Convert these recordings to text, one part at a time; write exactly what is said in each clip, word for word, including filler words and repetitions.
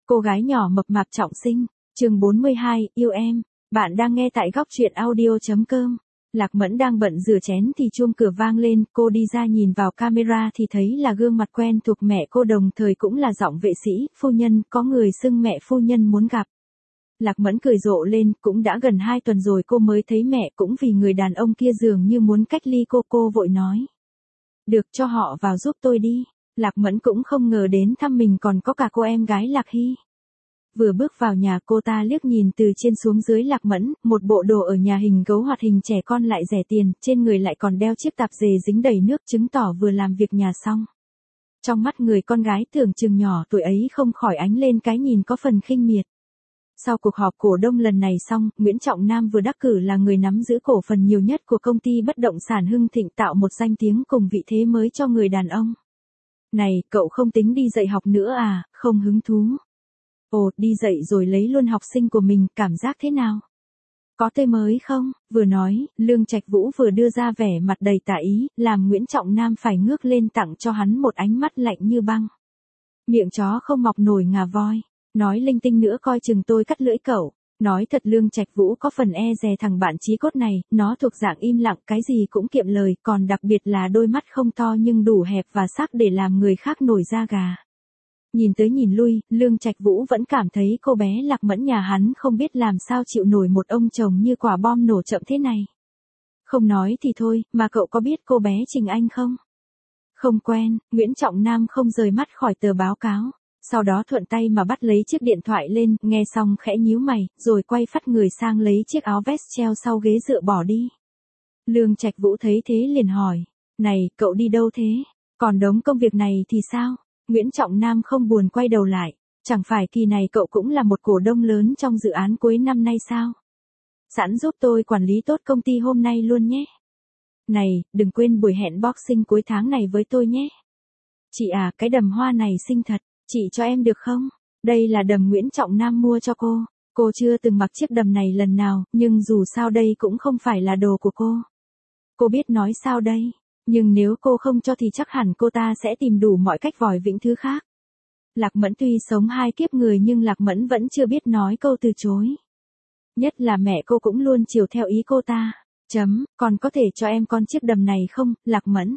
Cô gái nhỏ mập mạp trọng sinh, chương bốn mươi hai, yêu em. Bạn đang nghe tại góc truyện audio.com. Lạc Mẫn đang bận rửa chén thì chuông cửa vang lên, cô đi ra nhìn vào camera thì thấy là gương mặt quen thuộc mẹ cô, đồng thời cũng là giọng vệ sĩ, phu nhân, có người xưng mẹ phu nhân muốn gặp. Lạc Mẫn cười rộ lên, cũng đã gần hai tuần rồi cô mới thấy mẹ, cũng vì người đàn ông kia dường như muốn cách ly cô, cô vội nói. Được, cho họ vào giúp tôi đi. Lạc Mẫn cũng không ngờ đến thăm mình còn có cả cô em gái Lạc Hy. Vừa bước vào nhà, cô ta liếc nhìn từ trên xuống dưới Lạc Mẫn, một bộ đồ ở nhà hình gấu hoạt hình trẻ con lại rẻ tiền, trên người lại còn đeo chiếc tạp dề dính đầy nước, chứng tỏ vừa làm việc nhà xong. Trong mắt người con gái tưởng chừng nhỏ tuổi ấy không khỏi ánh lên cái nhìn có phần khinh miệt. Sau cuộc họp cổ đông lần này xong, Nguyễn Trọng Nam vừa đắc cử là người nắm giữ cổ phần nhiều nhất của công ty bất động sản Hưng Thịnh, tạo một danh tiếng cùng vị thế mới cho người đàn ông. Này, cậu không tính đi dạy học nữa à, không hứng thú. Ồ, đi dạy rồi lấy luôn học sinh của mình, cảm giác thế nào? Có tươi mới không? Vừa nói, Lương Trạch Vũ vừa đưa ra vẻ mặt đầy tà ý, làm Nguyễn Trọng Nam phải ngước lên tặng cho hắn một ánh mắt lạnh như băng. Miệng chó không mọc nổi ngà voi, nói linh tinh nữa coi chừng tôi cắt lưỡi cậu. Nói thật, Lương Trạch Vũ có phần e dè thằng bạn chí cốt này, nó thuộc dạng im lặng, cái gì cũng kiệm lời, còn đặc biệt là đôi mắt không to nhưng đủ hẹp và sắc để làm người khác nổi da gà. Nhìn tới nhìn lui, Lương Trạch Vũ vẫn cảm thấy cô bé Lạc Mẫn nhà hắn không biết làm sao chịu nổi một ông chồng như quả bom nổ chậm thế này. Không nói thì thôi, mà cậu có biết cô bé Trình Anh không? Không quen. Nguyễn Trọng Nam không rời mắt khỏi tờ báo cáo. Sau đó thuận tay mà bắt lấy chiếc điện thoại lên, nghe xong khẽ nhíu mày, rồi quay phắt người sang lấy chiếc áo vest treo sau ghế dựa bỏ đi. Lương Trạch Vũ thấy thế liền hỏi, này, cậu đi đâu thế? Còn đống công việc này thì sao? Nguyễn Trọng Nam không buồn quay đầu lại, chẳng phải kỳ này cậu cũng là một cổ đông lớn trong dự án cuối năm nay sao? Sẵn giúp tôi quản lý tốt công ty hôm nay luôn nhé. Này, đừng quên buổi hẹn boxing cuối tháng này với tôi nhé. Chị à, cái đầm hoa này xinh thật. Chị cho em được không? Đây là đầm Nguyễn Trọng Nam mua cho cô. Cô chưa từng mặc chiếc đầm này lần nào, nhưng dù sao đây cũng không phải là đồ của cô. Cô biết nói sao đây? Nhưng nếu cô không cho thì chắc hẳn cô ta sẽ tìm đủ mọi cách vòi vĩnh thứ khác. Lạc Mẫn tuy sống hai kiếp người nhưng Lạc Mẫn vẫn chưa biết nói câu từ chối. Nhất là mẹ cô cũng luôn chiều theo ý cô ta. Chấm, còn có thể cho em con chiếc đầm này không, Lạc Mẫn?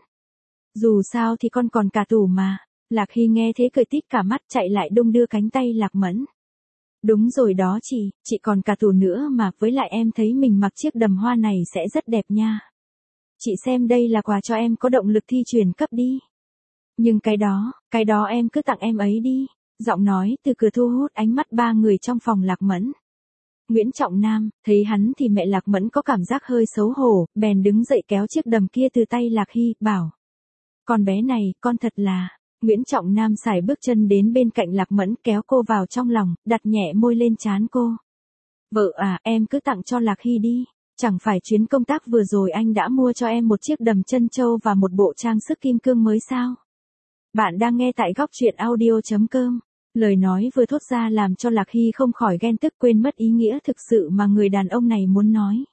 Dù sao thì con còn cả tủ mà. Lạc Hy nghe thế cười tít cả mắt, chạy lại đung đưa cánh tay Lạc Mẫn. Đúng rồi đó chị, chị còn cả tủ nữa mà, với lại em thấy mình mặc chiếc đầm hoa này sẽ rất đẹp nha. Chị xem đây là quà cho em có động lực thi chuyển cấp đi. Nhưng cái đó, cái đó em cứ tặng em ấy đi. Giọng nói từ cửa thu hút ánh mắt ba người trong phòng Lạc Mẫn. Nguyễn Trọng Nam, thấy hắn thì mẹ Lạc Mẫn có cảm giác hơi xấu hổ, bèn đứng dậy kéo chiếc đầm kia từ tay Lạc Hy, bảo. Con bé này, con thật là... Nguyễn Trọng Nam sải bước chân đến bên cạnh Lạc Mẫn, kéo cô vào trong lòng, đặt nhẹ môi lên trán cô. Vợ à, em cứ tặng cho Lạc Hy đi. Chẳng phải chuyến công tác vừa rồi anh đã mua cho em một chiếc đầm chân châu và một bộ trang sức kim cương mới sao? Bạn đang nghe tại góc truyện audio.com. Lời nói vừa thốt ra làm cho Lạc Hy không khỏi ghen tức, quên mất ý nghĩa thực sự mà người đàn ông này muốn nói.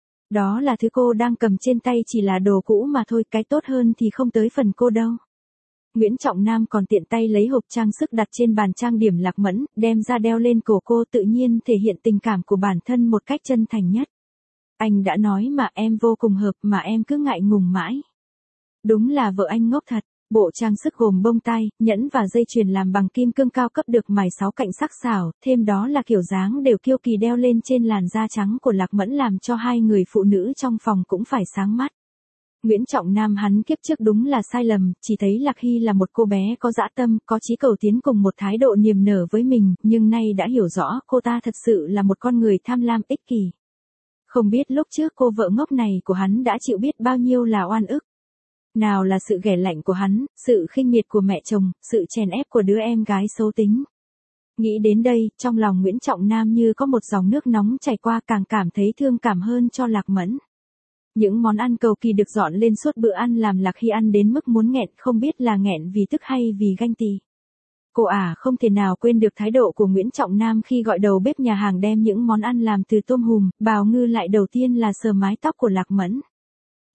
Đó là thứ cô đang cầm trên tay chỉ là đồ cũ mà thôi, cái tốt hơn thì không tới phần cô đâu. Nguyễn Trọng Nam còn tiện tay lấy hộp trang sức đặt trên bàn trang điểm Lạc Mẫn, đem ra đeo lên cổ cô, tự nhiên thể hiện tình cảm của bản thân một cách chân thành nhất. Anh đã nói mà, em vô cùng hợp mà em cứ ngại ngùng mãi. Đúng là vợ anh ngốc thật. Bộ trang sức gồm bông tai, nhẫn và dây chuyền làm bằng kim cương cao cấp được mài sáu cạnh sắc sảo, thêm đó là kiểu dáng đều kiêu kỳ đeo lên trên làn da trắng của Lạc Mẫn làm cho hai người phụ nữ trong phòng cũng phải sáng mắt. Nguyễn Trọng Nam hắn kiếp trước đúng là sai lầm, chỉ thấy Lạc Hy là một cô bé có dã tâm, có chí cầu tiến cùng một thái độ niềm nở với mình, nhưng nay đã hiểu rõ cô ta thật sự là một con người tham lam ích kỷ. Không biết lúc trước cô vợ ngốc này của hắn đã chịu biết bao nhiêu là oan ức. Nào là sự ghẻ lạnh của hắn, sự khinh miệt của mẹ chồng, sự chèn ép của đứa em gái xấu tính. Nghĩ đến đây, trong lòng Nguyễn Trọng Nam như có một dòng nước nóng chảy qua, càng cảm thấy thương cảm hơn cho Lạc Mẫn. Những món ăn cầu kỳ được dọn lên suốt bữa ăn làm Lạc Hy ăn đến mức muốn nghẹn, không biết là nghẹn vì tức hay vì ganh tị. Cô ả không thể nào quên được thái độ của Nguyễn Trọng Nam khi gọi đầu bếp nhà hàng đem những món ăn làm từ tôm hùm, bào ngư lại đầu tiên là sờ mái tóc của Lạc Mẫn.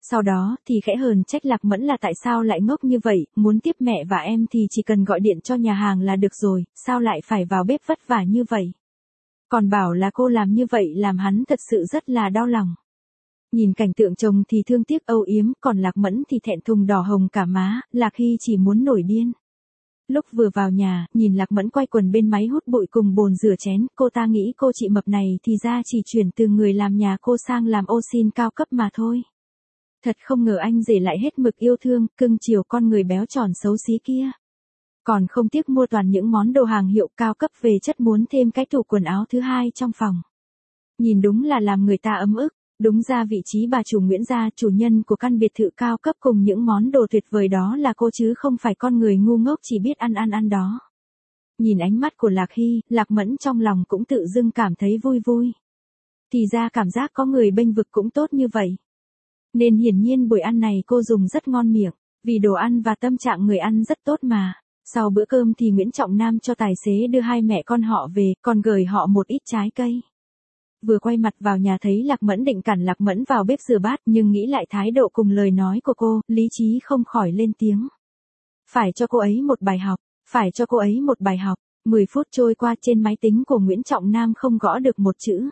Sau đó thì khẽ hờn trách Lạc Mẫn là tại sao lại ngốc như vậy, muốn tiếp mẹ và em thì chỉ cần gọi điện cho nhà hàng là được rồi, sao lại phải vào bếp vất vả như vậy. Còn bảo là cô làm như vậy làm hắn thật sự rất là đau lòng. Nhìn cảnh tượng chồng thì thương tiếc âu yếm, còn Lạc Mẫn thì thẹn thùng đỏ hồng cả má, Lạc Hy chỉ muốn nổi điên. Lúc vừa vào nhà, nhìn Lạc Mẫn quay quần bên máy hút bụi cùng bồn rửa chén, cô ta nghĩ cô chị mập này thì ra chỉ chuyển từ người làm nhà cô sang làm ô xin cao cấp mà thôi. Thật không ngờ anh rể lại hết mực yêu thương, cưng chiều con người béo tròn xấu xí kia. Còn không tiếc mua toàn những món đồ hàng hiệu cao cấp về chất muốn thêm cái tủ quần áo thứ hai trong phòng. Nhìn đúng là làm người ta ấm ức. Đúng ra vị trí bà chủ Nguyễn gia, chủ nhân của căn biệt thự cao cấp cùng những món đồ tuyệt vời đó là cô chứ không phải con người ngu ngốc chỉ biết ăn ăn ăn đó. Nhìn ánh mắt của Lạc Hy, Lạc Mẫn trong lòng cũng tự dưng cảm thấy vui vui. Thì ra cảm giác có người bênh vực cũng tốt như vậy. Nên hiển nhiên buổi ăn này cô dùng rất ngon miệng, vì đồ ăn và tâm trạng người ăn rất tốt mà. Sau bữa cơm thì Nguyễn Trọng Nam cho tài xế đưa hai mẹ con họ về, còn gửi họ một ít trái cây. Vừa quay mặt vào nhà thấy Lạc Mẫn định cản Lạc Mẫn vào bếp rửa bát nhưng nghĩ lại thái độ cùng lời nói của cô, lý trí không khỏi lên tiếng. Phải cho cô ấy một bài học, phải cho cô ấy một bài học. mười phút trôi qua trên máy tính của Nguyễn Trọng Nam không gõ được một chữ.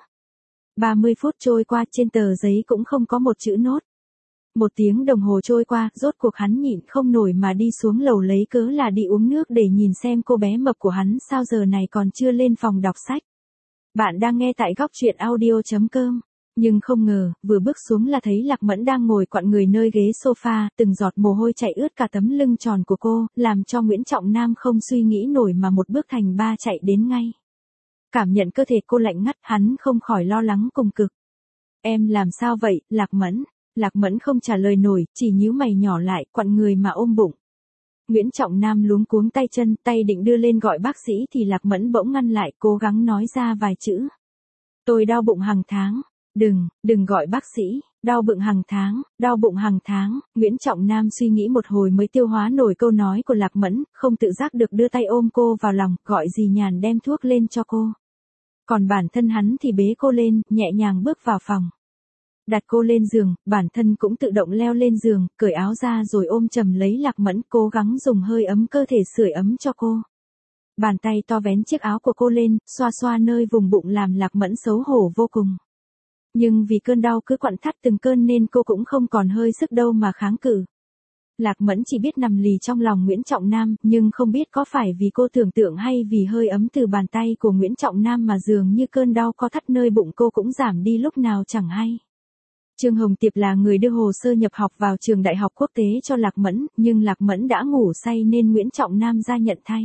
ba mươi phút trôi qua trên tờ giấy cũng không có một chữ nốt. Một tiếng đồng hồ trôi qua, rốt cuộc hắn nhịn không nổi mà đi xuống lầu lấy cớ là đi uống nước để nhìn xem cô bé mập của hắn sao giờ này còn chưa lên phòng đọc sách. Bạn đang nghe tại góc truyện audio chấm com. Nhưng không ngờ, vừa bước xuống là thấy Lạc Mẫn đang ngồi quặn người nơi ghế sofa, từng giọt mồ hôi chảy ướt cả tấm lưng tròn của cô, làm cho Nguyễn Trọng Nam không suy nghĩ nổi mà một bước thành ba chạy đến ngay. Cảm nhận cơ thể cô lạnh ngắt, hắn không khỏi lo lắng cùng cực. Em làm sao vậy, Lạc Mẫn? Lạc Mẫn không trả lời nổi, chỉ nhíu mày nhỏ lại, quặn người mà ôm bụng. Nguyễn Trọng Nam luống cuống tay chân, tay định đưa lên gọi bác sĩ thì Lạc Mẫn bỗng ngăn lại, cố gắng nói ra vài chữ. Tôi đau bụng hàng tháng. Đừng, đừng gọi bác sĩ, đau bụng hàng tháng, đau bụng hàng tháng. Nguyễn Trọng Nam suy nghĩ một hồi mới tiêu hóa nổi câu nói của Lạc Mẫn, không tự giác được đưa tay ôm cô vào lòng, gọi dì Nhàn đem thuốc lên cho cô. Còn bản thân hắn thì bế cô lên, nhẹ nhàng bước vào phòng. Đặt cô lên giường, bản thân cũng tự động leo lên giường, cởi áo ra rồi ôm chầm lấy Lạc Mẫn, cố gắng dùng hơi ấm cơ thể sưởi ấm cho cô. Bàn tay to vén chiếc áo của cô lên, xoa xoa nơi vùng bụng làm Lạc Mẫn xấu hổ vô cùng. Nhưng vì cơn đau cứ quặn thắt từng cơn nên cô cũng không còn hơi sức đâu mà kháng cự. Lạc Mẫn chỉ biết nằm lì trong lòng Nguyễn Trọng Nam, nhưng không biết có phải vì cô tưởng tượng hay vì hơi ấm từ bàn tay của Nguyễn Trọng Nam mà dường như cơn đau co thắt nơi bụng cô cũng giảm đi lúc nào chẳng hay. Trương Hồng Tiệp là người đưa hồ sơ nhập học vào trường đại học quốc tế cho Lạc Mẫn, nhưng Lạc Mẫn đã ngủ say nên Nguyễn Trọng Nam ra nhận thay.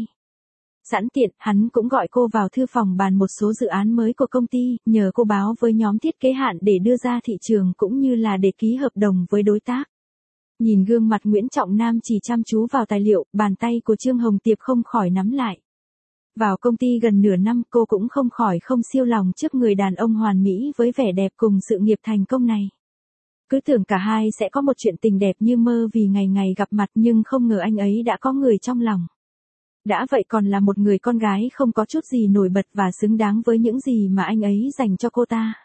Sẵn tiện, hắn cũng gọi cô vào thư phòng bàn một số dự án mới của công ty, nhờ cô báo với nhóm thiết kế hạn để đưa ra thị trường cũng như là để ký hợp đồng với đối tác. Nhìn gương mặt Nguyễn Trọng Nam chỉ chăm chú vào tài liệu, bàn tay của Trương Hồng Tiệp không khỏi nắm lại. Vào công ty gần nửa năm cô cũng không khỏi không siêu lòng trước người đàn ông hoàn mỹ với vẻ đẹp cùng sự nghiệp thành công này. Cứ tưởng cả hai sẽ có một chuyện tình đẹp như mơ vì ngày ngày gặp mặt nhưng không ngờ anh ấy đã có người trong lòng. Đã vậy còn là một người con gái không có chút gì nổi bật và xứng đáng với những gì mà anh ấy dành cho cô ta.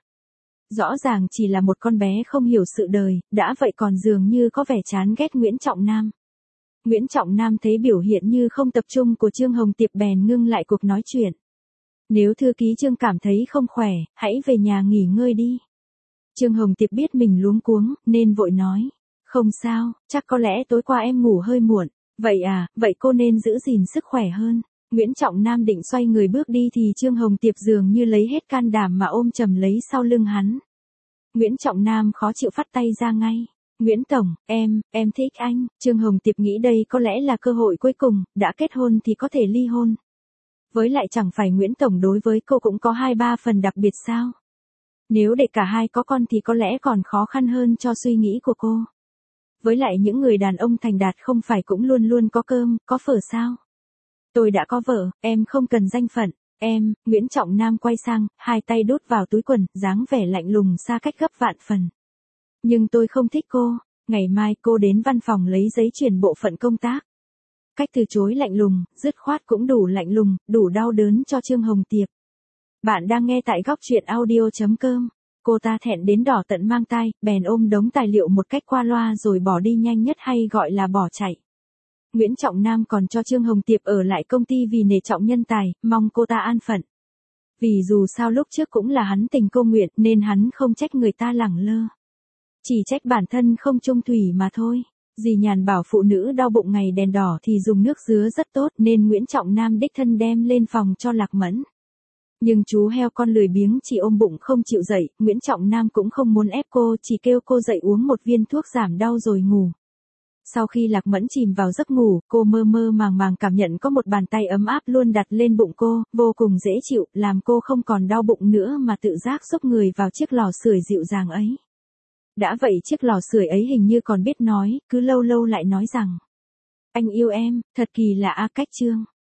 Rõ ràng chỉ là một con bé không hiểu sự đời, đã vậy còn dường như có vẻ chán ghét Nguyễn Trọng Nam. Nguyễn Trọng Nam thấy biểu hiện như không tập trung của Trương Hồng Tiệp bèn ngưng lại cuộc nói chuyện. Nếu thư ký Trương cảm thấy không khỏe, hãy về nhà nghỉ ngơi đi. Trương Hồng Tiệp biết mình luống cuống, nên vội nói. Không sao, chắc có lẽ tối qua em ngủ hơi muộn. Vậy à, vậy cô nên giữ gìn sức khỏe hơn. Nguyễn Trọng Nam định xoay người bước đi thì Trương Hồng Tiệp dường như lấy hết can đảm mà ôm chầm lấy sau lưng hắn. Nguyễn Trọng Nam khó chịu phắt tay ra ngay. Nguyễn Tổng, em, em thích anh. Trương Hồng Tiệp nghĩ đây có lẽ là cơ hội cuối cùng, đã kết hôn thì có thể ly hôn. Với lại chẳng phải Nguyễn Tổng đối với cô cũng có hai ba phần đặc biệt sao? Nếu để cả hai có con thì có lẽ còn khó khăn hơn cho suy nghĩ của cô. Với lại những người đàn ông thành đạt không phải cũng luôn luôn có cơm, có phở sao? Tôi đã có vợ, em không cần danh phận. Em, Nguyễn Trọng Nam quay sang, hai tay đút vào túi quần, dáng vẻ lạnh lùng xa cách gấp vạn phần. Nhưng tôi không thích cô, ngày mai cô đến văn phòng lấy giấy chuyển bộ phận công tác. Cách từ chối lạnh lùng, dứt khoát cũng đủ lạnh lùng, đủ đau đớn cho Trương Hồng Tiệp. Bạn đang nghe tại góc truyện audio chấm com. Cô ta thẹn đến đỏ tận mang tai, bèn ôm đống tài liệu một cách qua loa rồi bỏ đi nhanh nhất hay gọi là bỏ chạy. Nguyễn Trọng Nam còn cho Trương Hồng Tiệp ở lại công ty vì nể trọng nhân tài, mong cô ta an phận. Vì dù sao lúc trước cũng là hắn tình cô nguyện nên hắn không trách người ta lẳng lơ. Chỉ trách bản thân không chung thủy mà thôi. Dì Nhàn bảo phụ nữ đau bụng ngày đèn đỏ thì dùng nước dứa rất tốt nên Nguyễn Trọng Nam đích thân đem lên phòng cho Lạc Mẫn. Nhưng chú heo con lười biếng chỉ ôm bụng không chịu dậy, Nguyễn Trọng Nam cũng không muốn ép cô, chỉ kêu cô dậy uống một viên thuốc giảm đau rồi ngủ. Sau khi Lạc Mẫn chìm vào giấc ngủ, cô mơ mơ màng màng cảm nhận có một bàn tay ấm áp luôn đặt lên bụng cô, vô cùng dễ chịu, làm cô không còn đau bụng nữa mà tự giác xúc người vào chiếc lò sưởi dịu dàng ấy. Đã vậy chiếc lò sưởi ấy hình như còn biết nói, cứ lâu lâu lại nói rằng: anh yêu em, thật kỳ lạ a cách Trương.